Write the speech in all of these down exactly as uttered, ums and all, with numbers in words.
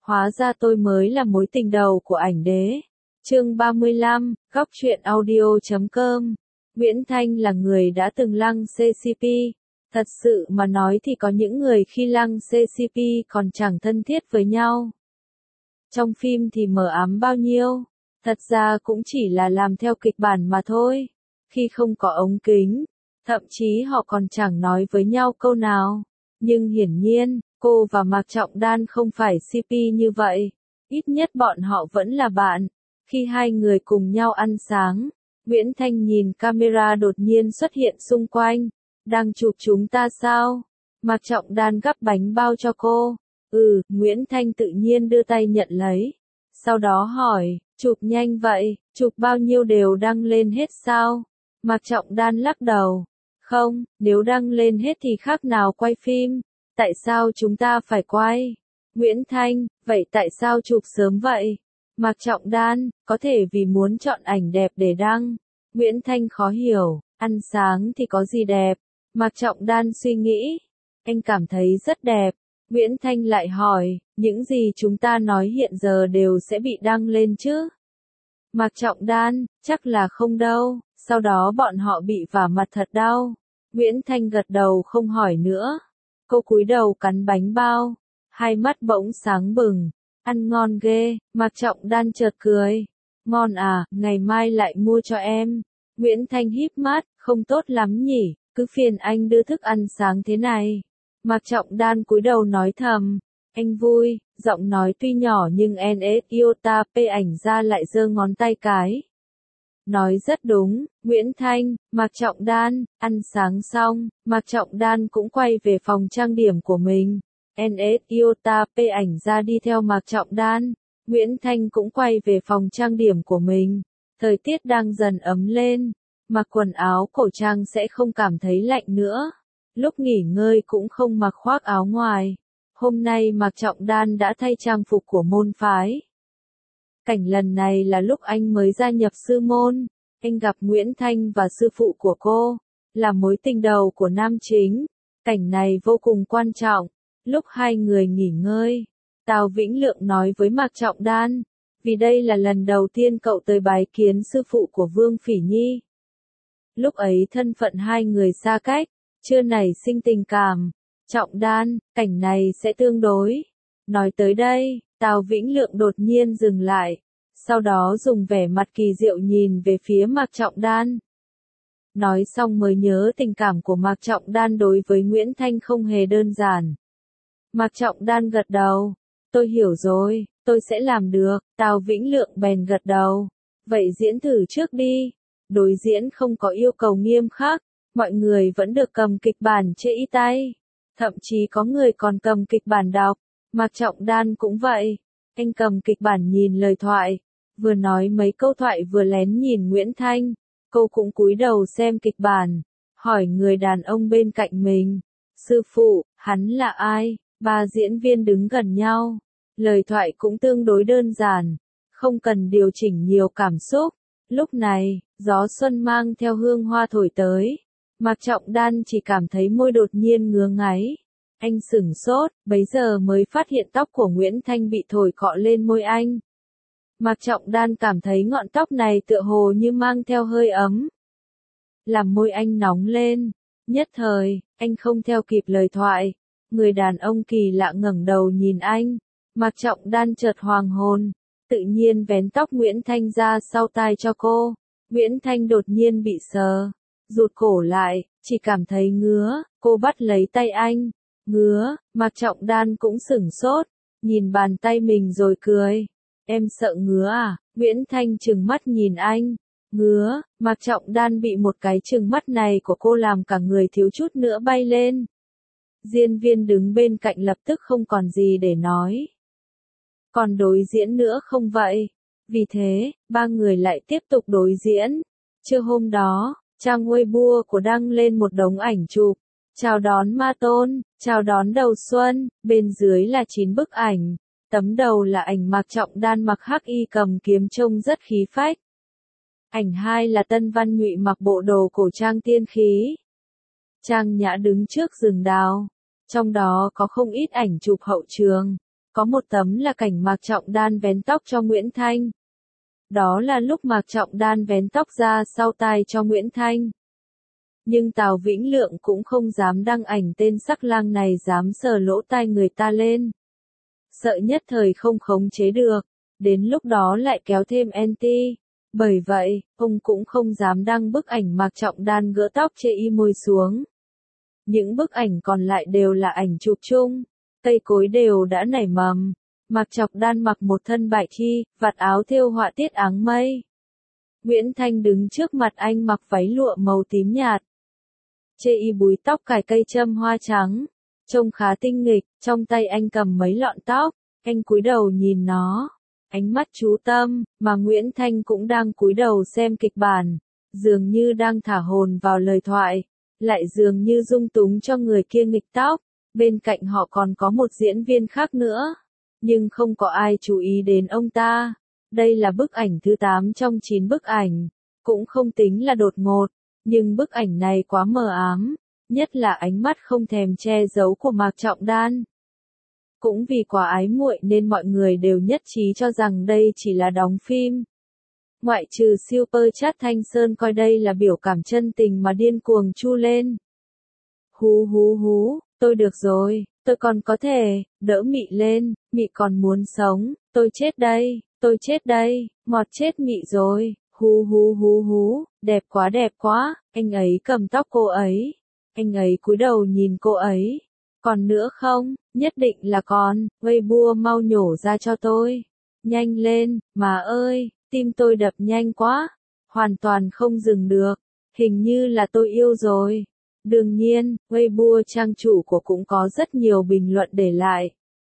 Hóa ra tôi mới là mối tình đầu của ảnh đế. Chương ba mươi lăm, góc truyện audio chấm com. Nguyễn Thanh là người đã từng lăng xê xê pê. Thật sự mà nói thì có những người khi lăng xê xê pê còn chẳng thân thiết với nhau. Trong phim thì mờ ám bao nhiêu, thật ra cũng chỉ là làm theo kịch bản mà thôi. Khi không có ống kính, thậm chí họ còn chẳng nói với nhau câu nào. Nhưng hiển nhiên, cô và Mạc Trọng Đan không phải xê pê như vậy. Ít nhất bọn họ vẫn là bạn. Khi hai người cùng nhau ăn sáng, Nguyễn Thanh nhìn camera đột nhiên xuất hiện xung quanh. Đang chụp chúng ta sao? Mạc Trọng Đan gắp bánh bao cho cô. Ừ, Nguyễn Thanh tự nhiên đưa tay nhận lấy. Sau đó hỏi, chụp nhanh vậy, chụp bao nhiêu đều đăng lên hết sao? Mạc Trọng Đan lắc đầu. Không, nếu đăng lên hết thì khác nào quay phim. Tại sao chúng ta phải quay? Nguyễn Thanh, vậy tại sao chụp sớm vậy? Mạc Trọng Đan, có thể vì muốn chọn ảnh đẹp để đăng. Nguyễn Thanh khó hiểu, ăn sáng thì có gì đẹp? Mạc Trọng Đan suy nghĩ. Anh cảm thấy rất đẹp. Nguyễn Thanh lại hỏi, những gì chúng ta nói hiện giờ đều sẽ bị đăng lên chứ? Mạc Trọng Đan, chắc là không đâu, sau đó bọn họ bị vả mặt thật đau. Nguyễn Thanh gật đầu không hỏi nữa. Cô cúi đầu cắn bánh bao, hai mắt bỗng sáng bừng. Ăn ngon ghê, Mạc Trọng Đan chợt cười. Ngon à, ngày mai lại mua cho em. Nguyễn Thanh híp mắt, không tốt lắm nhỉ, cứ phiền anh đưa thức ăn sáng thế này. Mạc Trọng Đan cúi đầu nói thầm. Anh vui, giọng nói tuy nhỏ nhưng en ét Iota P ảnh ra lại giơ ngón tay cái. Nói rất đúng, Nguyễn Thanh, Mạc Trọng Đan, ăn sáng xong, Mạc Trọng Đan cũng quay về phòng trang điểm của mình. en ét Iota P ảnh ra đi theo Mạc Trọng Đan. Nguyễn Thanh cũng quay về phòng trang điểm của mình. Thời tiết đang dần ấm lên. Mặc quần áo cổ trang sẽ không cảm thấy lạnh nữa. Lúc nghỉ ngơi cũng không mặc khoác áo ngoài. Hôm nay Mạc Trọng Đan đã thay trang phục của môn phái. Cảnh lần này là lúc anh mới gia nhập sư môn. Anh gặp Nguyễn Thanh và sư phụ của cô, là mối tình đầu của nam chính. Cảnh này vô cùng quan trọng. Lúc hai người nghỉ ngơi, Tào Vĩnh Lượng nói với Mạc Trọng Đan, vì đây là lần đầu tiên cậu tới bái kiến sư phụ của Vương Phỉ Nhi. Lúc ấy thân phận hai người xa cách, chưa nảy sinh tình cảm. Trọng Đan, cảnh này sẽ tương đối. Nói tới đây, Tào Vĩnh Lượng đột nhiên dừng lại, sau đó dùng vẻ mặt kỳ diệu nhìn về phía Mạc Trọng Đan. Nói xong mới nhớ tình cảm của Mạc Trọng Đan đối với Nguyễn Thanh không hề đơn giản. Mạc Trọng Đan gật đầu. Tôi hiểu rồi, tôi sẽ làm được. Tào Vĩnh Lượng bèn gật đầu. Vậy diễn thử trước đi. Đối diễn không có yêu cầu nghiêm khắc. Mọi người vẫn được cầm kịch bản trên tay. Thậm chí có người còn cầm kịch bản đọc. Mạc Trọng Đan cũng vậy. Anh cầm kịch bản nhìn lời thoại. Vừa nói mấy câu thoại vừa lén nhìn Nguyễn Thanh. Cô cũng cúi đầu xem kịch bản. Hỏi người đàn ông bên cạnh mình. Sư phụ, hắn là ai? Ba diễn viên đứng gần nhau. Lời thoại cũng tương đối đơn giản. Không cần điều chỉnh nhiều cảm xúc. Lúc này, gió xuân mang theo hương hoa thổi tới. Mạc Trọng Đan chỉ cảm thấy môi đột nhiên ngứa ngáy. Anh sửng sốt, bấy giờ mới phát hiện tóc của Nguyễn Thanh bị thổi cọ lên môi anh. Mạc Trọng Đan cảm thấy ngọn tóc này tựa hồ như mang theo hơi ấm. Làm môi anh nóng lên. Nhất thời, anh không theo kịp lời thoại. Người đàn ông kỳ lạ ngẩng đầu nhìn anh. Mạc Trọng Đan chợt hoàng hồn. Tự nhiên vén tóc Nguyễn Thanh ra sau tai cho cô. Nguyễn Thanh đột nhiên bị sờ. Rụt cổ lại, chỉ cảm thấy ngứa. Cô bắt lấy tay anh. Ngứa, Mạc Trọng Đan cũng sửng sốt. Nhìn bàn tay mình rồi cười. Em sợ ngứa à? Nguyễn Thanh trừng mắt nhìn anh. Ngứa, Mạc Trọng Đan bị một cái trừng mắt này của cô làm cả người thiếu chút nữa bay lên. Diễn viên đứng bên cạnh lập tức không còn gì để nói. Còn đối diễn nữa không vậy? Vì thế, ba người lại tiếp tục đối diễn. Trưa hôm đó, trang Weibo của đăng lên một đống ảnh chụp. Chào đón Ma Tôn, chào đón đầu xuân, bên dưới là chín bức ảnh. Tấm đầu là ảnh Mạc Trọng Đan mặc hắc y cầm kiếm trông rất khí phách. Ảnh hai là Tân Văn Nhụy mặc bộ đồ cổ trang tiên khí. Trang Nhã đứng trước rừng đào. Trong đó có không ít ảnh chụp hậu trường. Có một tấm là cảnh Mạc Trọng Đan vén tóc cho Nguyễn Thanh. Đó là lúc Mạc Trọng Đan vén tóc ra sau tai cho Nguyễn Thanh. Nhưng Tào Vĩnh Lượng cũng không dám đăng ảnh tên sắc lang này dám sờ lỗ tai người ta lên. Sợ nhất thời không khống chế được, đến lúc đó lại kéo thêm anti. Bởi vậy, ông cũng không dám đăng bức ảnh Mạc Trọng Đan gỡ tóc chê y môi xuống. Những bức ảnh còn lại đều là ảnh chụp chung, cây cối đều đã nảy mầm. Mạc Trọng Đan mặc một thân bại chi, vạt áo thêu họa tiết áng mây. Nguyễn Thanh đứng trước mặt anh mặc váy lụa màu tím nhạt. Chê y búi tóc cài cây châm hoa trắng, trông khá tinh nghịch, trong tay anh cầm mấy lọn tóc, anh cúi đầu nhìn nó, ánh mắt chú tâm, mà Nguyễn Thanh cũng đang cúi đầu xem kịch bản, dường như đang thả hồn vào lời thoại, lại dường như dung túng cho người kia nghịch tóc, bên cạnh họ còn có một diễn viên khác nữa, nhưng không có ai chú ý đến ông ta. Đây là bức ảnh thứ tám trong chín bức ảnh, cũng không tính là đột ngột. Nhưng bức ảnh này quá mờ ám, nhất là ánh mắt không thèm che giấu của Mạc Trọng Đan. Cũng vì quá ái muội nên mọi người đều nhất trí cho rằng đây chỉ là đóng phim. Ngoại trừ Super Chat Thanh Sơn coi đây là biểu cảm chân tình mà điên cuồng chu lên. Hú hú hú, tôi được rồi, tôi còn có thể, đỡ Mị lên, Mị còn muốn sống, tôi chết đây, tôi chết đây, ngọt chết Mị rồi. Hú hú hú hú, đẹp quá đẹp quá, anh ấy cầm tóc cô ấy. Anh ấy cúi đầu nhìn cô ấy. Còn nữa không, nhất định là còn, Weibo mau nhổ ra cho tôi. Nhanh lên, mà ơi, tim tôi đập nhanh quá. Hoàn toàn không dừng được, hình như là tôi yêu rồi. Đương nhiên, Weibo trang chủ của cũng có rất nhiều bình luận để lại.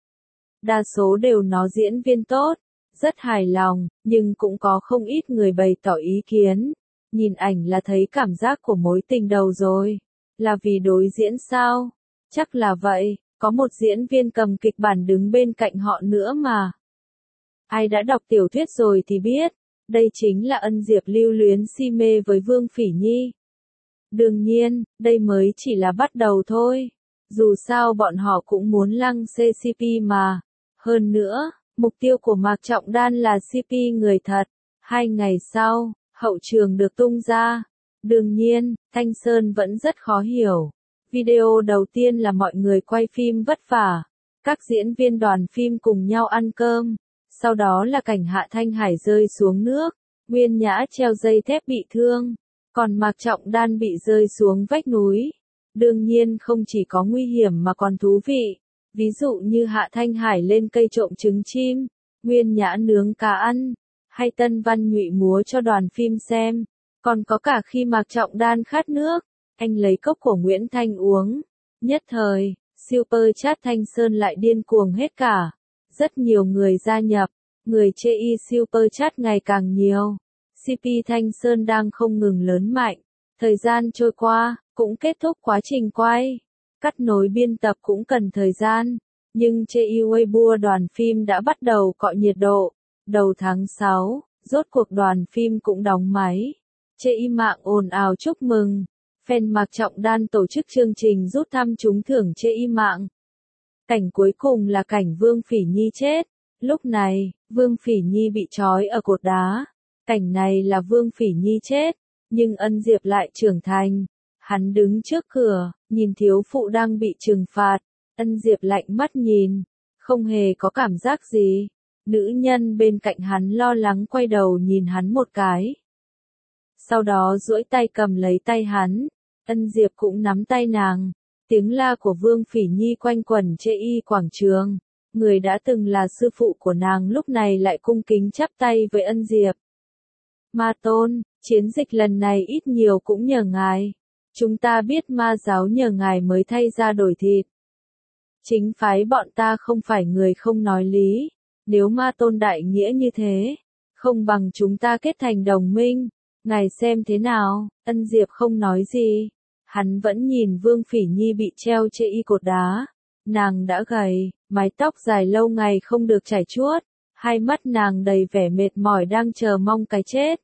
Đa số đều nói diễn viên tốt. Rất hài lòng, nhưng cũng có không ít người bày tỏ ý kiến. Nhìn ảnh là thấy cảm giác của mối tình đầu rồi. Là vì đối diễn sao? Chắc là vậy, có một diễn viên cầm kịch bản đứng bên cạnh họ nữa mà. Ai đã đọc tiểu thuyết rồi thì biết, đây chính là Ân Diệp lưu luyến si mê với Vương Phỉ Nhi. Đương nhiên, đây mới chỉ là bắt đầu thôi. Dù sao bọn họ cũng muốn lăng xê xê pê mà. Hơn nữa, mục tiêu của Mạc Trọng Đan là xê pê người thật. Hai ngày sau, hậu trường được tung ra. Đương nhiên, Thanh Sơn vẫn rất khó hiểu. Video đầu tiên là mọi người quay phim vất vả. Các diễn viên đoàn phim cùng nhau ăn cơm. Sau đó là cảnh Hạ Thanh Hải rơi xuống nước. Nguyên Nhã treo dây thép bị thương. Còn Mạc Trọng Đan bị rơi xuống vách núi. Đương nhiên không chỉ có nguy hiểm mà còn thú vị. Ví dụ như Hạ Thanh Hải lên cây trộm trứng chim, Nguyên Nhã nướng cá ăn, hay Tân Văn Nhụy múa cho đoàn phim xem. Còn có cả khi Mạc Trọng Đan khát nước, anh lấy cốc của Nguyễn Thanh uống. Nhất thời, Super Chat Thanh Sơn lại điên cuồng hết cả. Rất nhiều người gia nhập, người chê y Super Chat ngày càng nhiều. xê pê Thanh Sơn đang không ngừng lớn mạnh. Thời gian trôi qua, cũng kết thúc quá trình quay. Cắt nối biên tập cũng cần thời gian, nhưng chê y Weibo đoàn phim đã bắt đầu cọ nhiệt độ. Đầu tháng sáu, rốt cuộc đoàn phim cũng đóng máy. Chê y mạng ồn ào chúc mừng. Fan Mạc Trọng Đan tổ chức chương trình rút thăm trúng thưởng chê y mạng. Cảnh cuối cùng là cảnh Vương Phỉ Nhi chết. Lúc này, Vương Phỉ Nhi bị trói ở cột đá. Cảnh này là Vương Phỉ Nhi chết, nhưng Ân Diệp lại trưởng thành. Hắn đứng trước cửa, nhìn thiếu phụ đang bị trừng phạt. Ân Diệp lạnh mắt nhìn, không hề có cảm giác gì. Nữ nhân bên cạnh hắn lo lắng quay đầu nhìn hắn một cái. Sau đó duỗi tay cầm lấy tay hắn. Ân Diệp cũng nắm tay nàng. Tiếng la của Vương Phỉ Nhi quanh quẩn chê y quảng trường. Người đã từng là sư phụ của nàng lúc này lại cung kính chắp tay với Ân Diệp. Ma Tôn, chiến dịch lần này ít nhiều cũng nhờ ngài. Chúng ta biết ma giáo nhờ ngài mới thay ra đổi thịt. Chính phái bọn ta không phải người không nói lý. Nếu Ma Tôn đại nghĩa như thế, không bằng chúng ta kết thành đồng minh. Ngài xem thế nào? Ân Diệp không nói gì. Hắn vẫn nhìn Vương Phỉ Nhi bị treo chê y cột đá. Nàng đã gầy, mái tóc dài lâu ngày không được chải chuốt. Hai mắt nàng đầy vẻ mệt mỏi đang chờ mong cái chết.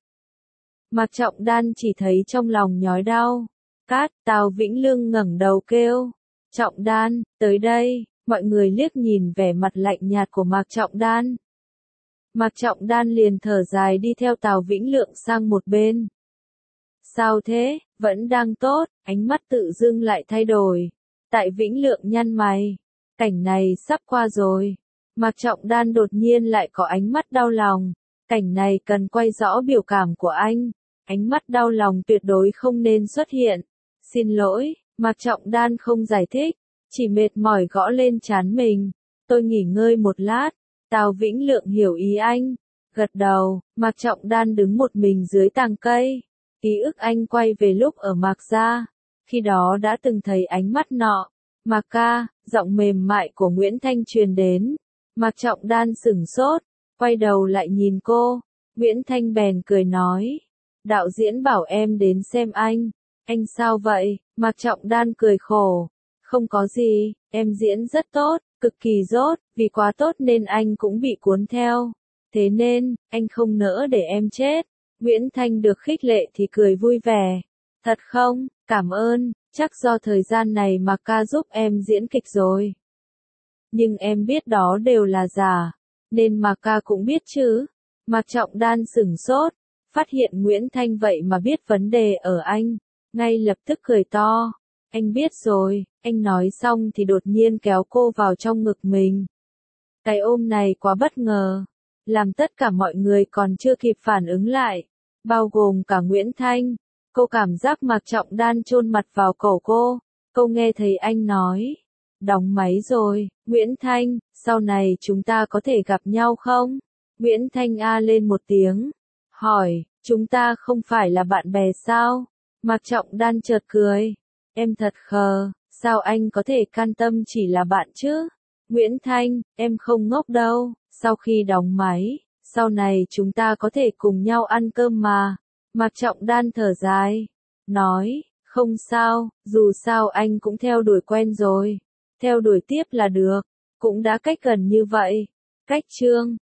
Mạc Trọng Đan chỉ thấy trong lòng nhói đau. Cát, Tào Vĩnh Lương ngẩng đầu kêu. Trọng Đan, tới đây. Mọi người liếc nhìn vẻ mặt lạnh nhạt của Mạc Trọng Đan. Mạc Trọng Đan liền thở dài đi theo Tào Vĩnh Lượng sang một bên. Sao thế, vẫn đang tốt, ánh mắt tự dưng lại thay đổi. Tại Vĩnh Lượng nhăn mày. Cảnh này sắp qua rồi. Mạc Trọng Đan đột nhiên lại có ánh mắt đau lòng. Cảnh này cần quay rõ biểu cảm của anh. Ánh mắt đau lòng tuyệt đối không nên xuất hiện. Xin lỗi, Mạc Trọng Đan không giải thích. Chỉ mệt mỏi gõ lên trán mình. Tôi nghỉ ngơi một lát. Tào Vĩnh Lượng hiểu ý anh. Gật đầu, Mạc Trọng Đan đứng một mình dưới tàng cây. Ký ức anh quay về lúc ở Mạc gia. Khi đó đã từng thấy ánh mắt nọ. Mạc ca, giọng mềm mại của Nguyễn Thanh truyền đến. Mạc Trọng Đan sửng sốt, quay đầu lại nhìn cô. Nguyễn Thanh bèn cười nói. Đạo diễn bảo em đến xem anh. Anh sao vậy? Mạc Trọng Đan cười khổ. Không có gì, em diễn rất tốt, cực kỳ dốt, vì quá tốt nên anh cũng bị cuốn theo. Thế nên, anh không nỡ để em chết. Nguyễn Thanh được khích lệ thì cười vui vẻ. Thật không, cảm ơn, chắc do thời gian này mà ca giúp em diễn kịch rồi. Nhưng em biết đó đều là giả, nên mà ca cũng biết chứ. Mạc Trọng Đan sửng sốt, phát hiện Nguyễn Thanh vậy mà biết vấn đề ở anh, ngay lập tức cười to. Anh biết rồi, anh nói xong thì đột nhiên kéo cô vào trong ngực mình. Cái ôm này quá bất ngờ, làm tất cả mọi người còn chưa kịp phản ứng lại, bao gồm cả Nguyễn Thanh. Cô cảm giác Mạc Trọng Đan chôn mặt vào cổ cô. Cô nghe thấy anh nói. Đóng máy rồi, Nguyễn Thanh, sau này chúng ta có thể gặp nhau không? Nguyễn Thanh a lên một tiếng. Hỏi, chúng ta không phải là bạn bè sao? Mạc Trọng Đan chợt cười. Em thật khờ, sao anh có thể can tâm chỉ là bạn chứ? Nguyễn Thanh, em không ngốc đâu, sau khi đóng máy, sau này chúng ta có thể cùng nhau ăn cơm mà. Mạc Trọng Đan thở dài, nói, không sao, dù sao anh cũng theo đuổi quen rồi, theo đuổi tiếp là được, cũng đã cách gần như vậy. Cách chương